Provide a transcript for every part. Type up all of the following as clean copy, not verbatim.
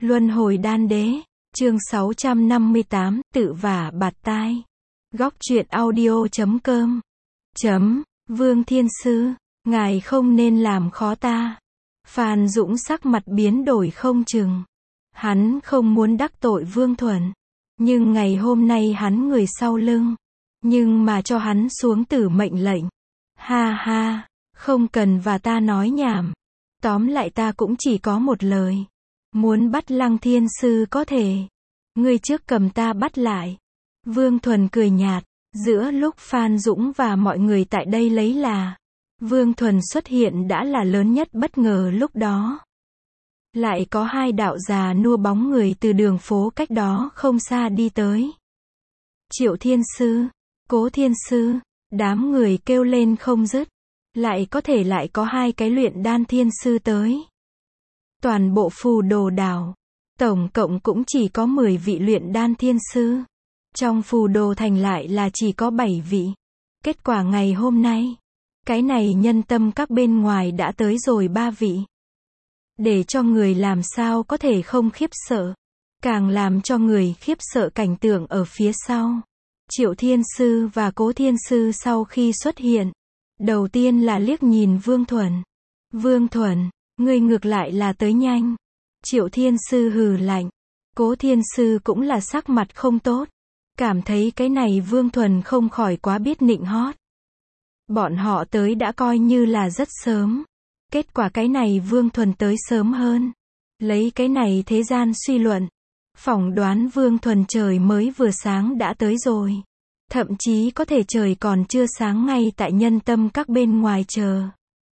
Luân hồi đan đế, chương 658, tự vả bạt tai. Góc truyện audio.com. Vương Thiên Sư, ngài không nên làm khó ta. Phan Dũng sắc mặt biến đổi không chừng. Hắn không muốn đắc tội Vương Thuần. Nhưng ngày hôm nay hắn người sau lưng. Nhưng mà cho hắn xuống tử mệnh lệnh. Ha ha, không cần và ta nói nhảm. Tóm lại ta cũng chỉ có một lời. Muốn bắt Lăng Thiên Sư có thể. Ngươi trước cầm ta bắt lại. Vương Thuần cười nhạt. Giữa lúc Phan Dũng và mọi người tại đây lấy là Vương Thuần xuất hiện đã là lớn nhất bất ngờ lúc đó. Lại có hai đạo già nua bóng người từ đường phố cách đó không xa đi tới. Triệu Thiên Sư, Cố Thiên Sư, đám người kêu lên không dứt. Lại có thể lại có hai cái luyện đan thiên sư tới. Toàn bộ phù đồ đảo, tổng cộng cũng chỉ có 10 vị luyện đan thiên sư. Trong phù đồ thành lại là chỉ có 7 vị. Kết quả ngày hôm nay, cái này nhân tâm các bên ngoài đã tới rồi 3 vị. Để cho người làm sao có thể không khiếp sợ. Càng làm cho người khiếp sợ cảnh tượng ở phía sau. Triệu Thiên Sư và Cố Thiên Sư sau khi xuất hiện. Đầu tiên là liếc nhìn Vương Thuần. Vương Thuần, ngươi ngược lại là tới nhanh. Triệu Thiên Sư hừ lạnh. Cố Thiên Sư cũng là sắc mặt không tốt. Cảm thấy cái này Vương Thuần không khỏi quá biết nịnh hót. Bọn họ tới đã coi như là rất sớm. Kết quả cái này Vương Thuần tới sớm hơn. Lấy cái này thế gian suy luận. Phỏng đoán Vương Thuần trời mới vừa sáng đã tới rồi. Thậm chí có thể trời còn chưa sáng ngay tại nhân tâm các bên ngoài chờ.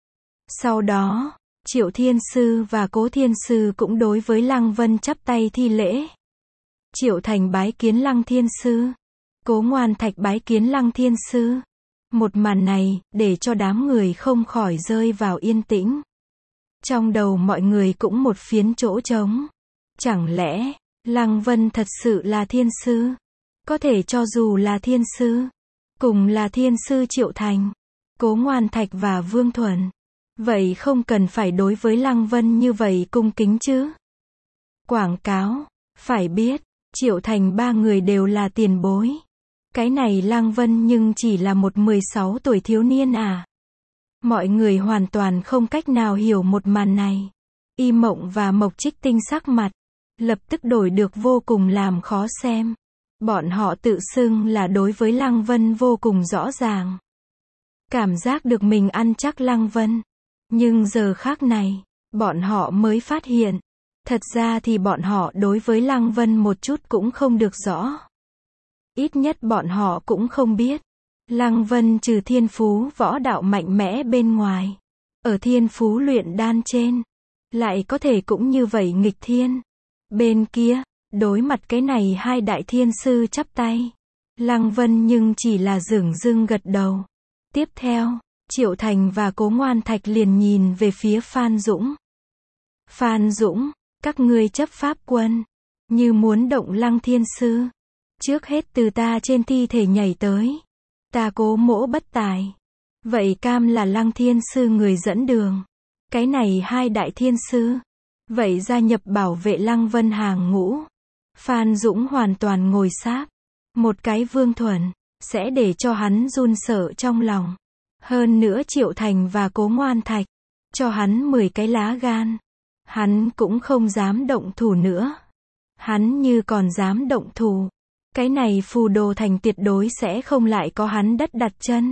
Sau đó, Triệu Thiên Sư và Cố Thiên Sư cũng đối với Lăng Vân chắp tay thi lễ. Triệu Thành bái kiến Lăng Thiên Sư. Cố Ngoan Thạch bái kiến Lăng Thiên Sư. Một màn này, để cho đám người không khỏi rơi vào yên tĩnh. Trong đầu mọi người cũng một phiến chỗ trống. Chẳng lẽ, Lăng Vân thật sự là Thiên Sư? Có thể cho dù là Thiên Sư, cùng là Thiên Sư Triệu Thành, Cố Ngoan Thạch và Vương Thuần. Vậy không cần phải đối với Lăng Vân như vậy cung kính chứ? Quảng cáo, phải biết, Triệu Thành ba người đều là tiền bối. Cái này Lăng Vân nhưng chỉ là một 16 tuổi thiếu niên à. Mọi người hoàn toàn không cách nào hiểu một màn này. Y Mộng và Mộc Trích Tinh sắc mặt, lập tức đổi được vô cùng làm khó xem. Bọn họ tự xưng là đối với Lăng Vân vô cùng rõ ràng. Cảm giác được mình ăn chắc Lăng Vân. Nhưng giờ khác này, bọn họ mới phát hiện. Thật ra thì bọn họ đối với Lăng Vân một chút cũng không được rõ. Ít nhất bọn họ cũng không biết. Lăng Vân trừ thiên phú võ đạo mạnh mẽ bên ngoài. Ở thiên phú luyện đan trên. Lại có thể cũng như vậy nghịch thiên. Bên kia, đối mặt cái này hai đại thiên sư chắp tay. Lăng Vân nhưng chỉ là dửng dưng gật đầu. Tiếp theo, Triệu Thành và Cố Ngoan Thạch liền nhìn về phía Phan Dũng. Phan Dũng, các ngươi chấp pháp quân, như muốn động Lăng Thiên Sư. Trước hết từ ta trên thi thể nhảy tới. Ta Cố mỗ bất tài. Vậy cam là Lăng Thiên Sư người dẫn đường. Cái này hai đại thiên sư. Vậy gia nhập bảo vệ Lăng Vân hàng ngũ. Phan Dũng hoàn toàn ngồi sáp. Một cái Vương Thuần, sẽ để cho hắn run sợ trong lòng. Hơn nữa Triệu Thành và Cố Ngoan Thạch, cho hắn 10 cái lá gan. Hắn cũng không dám động thủ nữa. Hắn như còn dám động thủ. Cái này phù đồ thành tuyệt đối sẽ không lại có hắn đất đặt chân.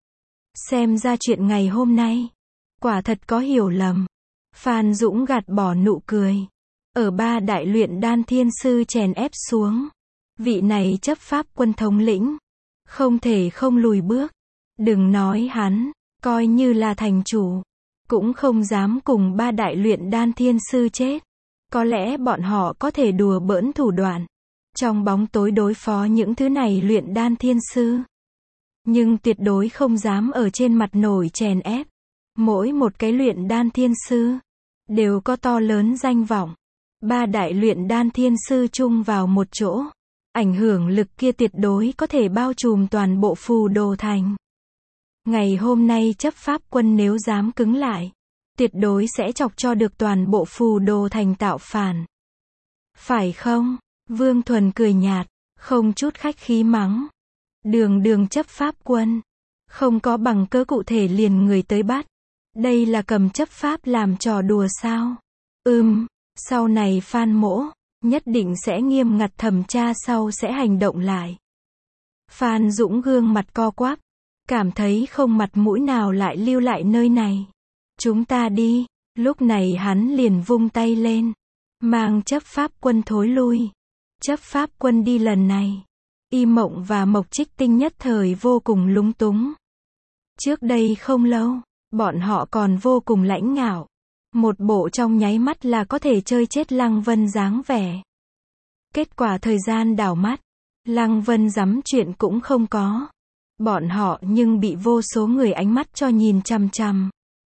Xem ra chuyện ngày hôm nay, quả thật có hiểu lầm. Phan Dũng gạt bỏ nụ cười. Ở ba đại luyện đan thiên sư chèn ép xuống. Vị này chấp pháp quân thống lĩnh. Không thể không lùi bước. Đừng nói hắn, coi như là thành chủ. Cũng không dám cùng ba đại luyện đan thiên sư chết. Có lẽ bọn họ có thể đùa bỡn thủ đoạn. Trong bóng tối đối phó những thứ này luyện đan thiên sư. Nhưng tuyệt đối không dám ở trên mặt nổi chèn ép. Mỗi một cái luyện đan thiên sư đều có to lớn danh vọng. Ba đại luyện đan thiên sư chung vào một chỗ. Ảnh hưởng lực kia tuyệt đối có thể bao trùm toàn bộ phù đồ thành. Ngày hôm nay chấp pháp quân nếu dám cứng lại, tuyệt đối sẽ chọc cho được toàn bộ phù đồ thành tạo phản. Phải không? Vương Thuần cười nhạt, không chút khách khí mắng. Đường chấp pháp quân. Không có bằng cớ cụ thể liền người tới bắt. Đây là cầm chấp pháp làm trò đùa sao? Sau này Phan Mỗ, nhất định sẽ nghiêm ngặt thẩm tra sau sẽ hành động lại. Phan Dũng gương mặt co quắp, cảm thấy không mặt mũi nào lại lưu lại nơi này. Chúng ta đi, lúc này hắn liền vung tay lên, mang chấp pháp quân thối lui. Chấp pháp quân đi lần này, Y Mộng và Mộc Trích Tinh nhất thời vô cùng lúng túng. Trước đây không lâu, bọn họ còn vô cùng lãnh ngạo. Một bộ trong nháy mắt là có thể chơi chết Lăng Vân dáng vẻ. Kết quả thời gian đảo mắt, Lăng Vân dám chuyện cũng không có. Bọn họ nhưng bị vô số người ánh mắt cho nhìn chằm chằm.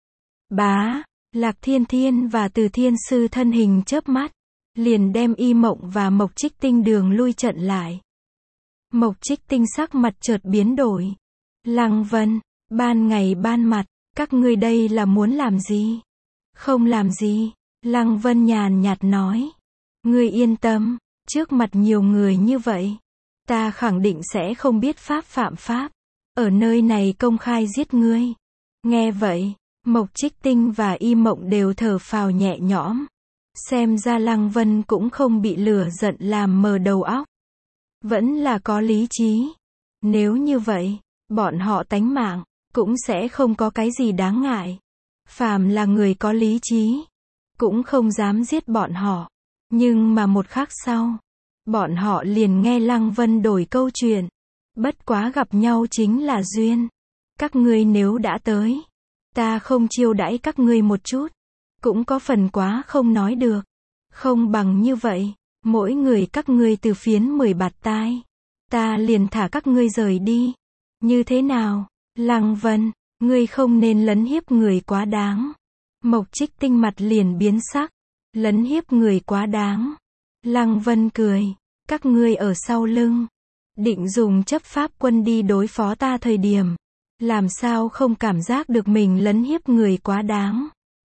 Bá, Lạc Thiên Thiên và Từ Thiên Sư thân hình chớp mắt, liền đem Y Mộng và Mộc Trích Tinh đường lui trận lại. Mộc Trích Tinh sắc mặt chợt biến đổi. Lăng Vân, ban ngày ban mặt, các ngươi đây là muốn làm gì? Không làm gì, Lăng Vân nhàn nhạt nói. Ngươi yên tâm, trước mặt nhiều người như vậy, ta khẳng định sẽ không biết pháp phạm pháp. Ở nơi này công khai giết ngươi. Nghe vậy, Mộc Trích Tinh và Y Mộng đều thở phào nhẹ nhõm. Xem ra Lăng Vân cũng không bị lửa giận làm mờ đầu óc. Vẫn là có lý trí. Nếu như vậy, bọn họ tánh mạng, cũng sẽ không có cái gì đáng ngại. Phàm là người có lý trí, cũng không dám giết bọn họ. Nhưng mà một khắc sau, bọn họ liền nghe Lăng Vân đổi câu chuyện. Bất quá gặp nhau chính là duyên. Các ngươi nếu đã tới, ta không chiêu đãi các ngươi một chút, cũng có phần quá không nói được. Không bằng như vậy, mỗi người các ngươi từ phiến 10 bạt tai, ta liền thả các ngươi rời đi. Như thế nào? Lăng Vân, ngươi không nên lấn hiếp người quá đáng. Mộc Trích Tinh mặt liền biến sắc. Lấn hiếp người quá đáng. Lăng Vân cười. Các ngươi ở sau lưng, định dùng chấp pháp quân đi đối phó ta thời điểm, làm sao không cảm giác được mình lấn hiếp người quá đáng.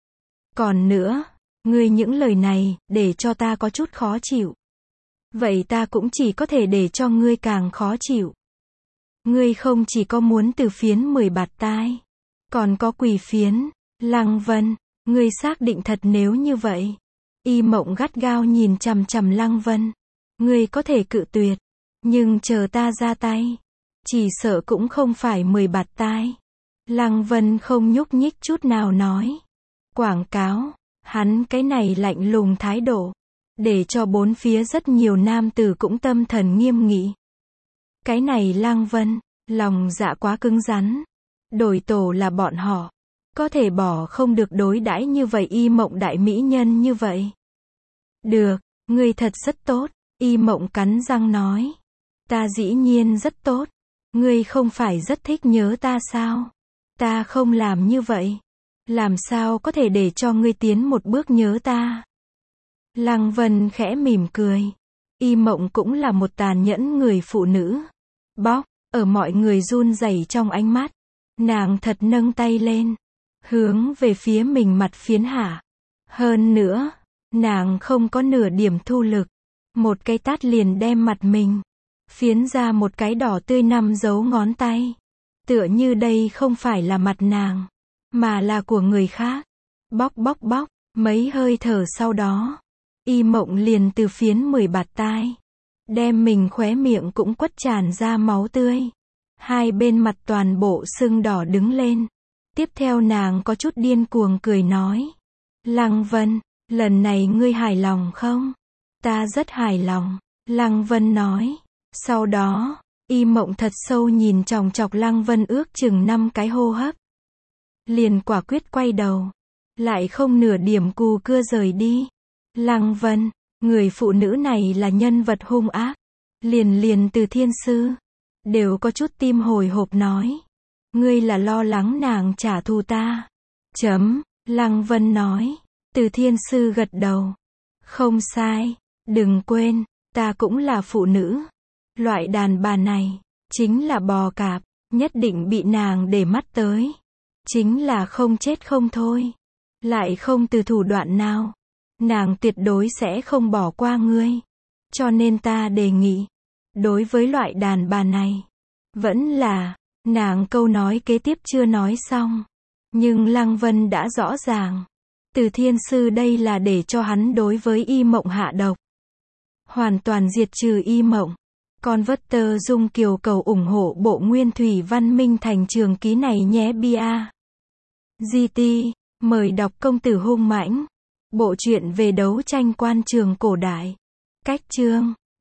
Còn nữa, ngươi những lời này, để cho ta có chút khó chịu. Vậy ta cũng chỉ có thể để cho ngươi càng khó chịu. Ngươi không chỉ có muốn từ phiến 10 bạt tai, còn có quỷ phiến. Lăng Vân, ngươi xác định thật nếu như vậy? Y Mộng gắt gao nhìn chằm chằm Lăng Vân. Ngươi có thể cự tuyệt, nhưng chờ ta ra tay, chỉ sợ cũng không phải 10 bạt tai. Lăng Vân không nhúc nhích chút nào nói. Quảng cáo, hắn cái này lạnh lùng thái độ, để cho bốn phía rất nhiều nam tử cũng tâm thần nghiêm nghị. Cái này Lăng Vân, lòng dạ quá cứng rắn. Đổi tổ là bọn họ, có thể bỏ không được đối đãi như vậy Y Mộng đại mỹ nhân như vậy. Được, ngươi thật rất tốt. Y Mộng cắn răng nói. Ta dĩ nhiên rất tốt. Ngươi không phải rất thích nhớ ta sao? Ta không làm như vậy. Làm sao có thể để cho ngươi tiến một bước nhớ ta? Lăng Vân khẽ mỉm cười. Y Mộng cũng là một tàn nhẫn người phụ nữ. Bóc, ở mọi người run rẩy trong ánh mắt. Nàng thật nâng tay lên, hướng về phía mình mặt phiến hạ. Hơn nữa, nàng không có nửa điểm thu lực. Một cái tát liền đem mặt mình phiến ra một cái đỏ tươi 5 dấu ngón tay. Tựa như đây không phải là mặt nàng, mà là của người khác. Bóc bóc bóc, mấy hơi thở sau đó, Y Mộng liền từ phiến 10 bạt tai, đem mình khóe miệng cũng quất tràn ra máu tươi. Hai bên mặt toàn bộ sưng đỏ đứng lên. Tiếp theo nàng có chút điên cuồng cười nói. Lăng Vân, lần này ngươi hài lòng không? Ta rất hài lòng, Lăng Vân nói. Sau đó, Y Mộng thật sâu nhìn chòng chọc Lăng Vân ước chừng 5 cái hô hấp. Liền quả quyết quay đầu, lại không nửa điểm cù cưa rời đi. Lăng Vân, người phụ nữ này là nhân vật hung ác. Liền Từ Thiên Sư đều có chút tim hồi hộp nói. Ngươi là lo lắng nàng trả thù ta. Lăng Vân nói. Từ Thiên Sư gật đầu. Không sai, đừng quên, ta cũng là phụ nữ. Loại đàn bà này, chính là bò cạp, nhất định bị nàng để mắt tới. Chính là không chết không thôi. Lại không từ thủ đoạn nào. nàng tuyệt đối sẽ không bỏ qua ngươi. Cho nên ta đề nghị, đối với loại đàn bà này, vẫn là, nàng câu nói kế tiếp chưa nói xong. Nhưng Lăng Vân đã rõ ràng, Từ Thiên Sư đây là để cho hắn đối với Y Mộng hạ độc. Hoàn toàn diệt trừ Y Mộng. Con vất tơ Dung Kiều cầu ủng hộ bộ Nguyên Thủy Văn Minh Thành trường ký này nhé bia. GT, mời đọc Công tử hung mãnh. Bộ truyện về đấu tranh quan trường cổ đại. Cách chương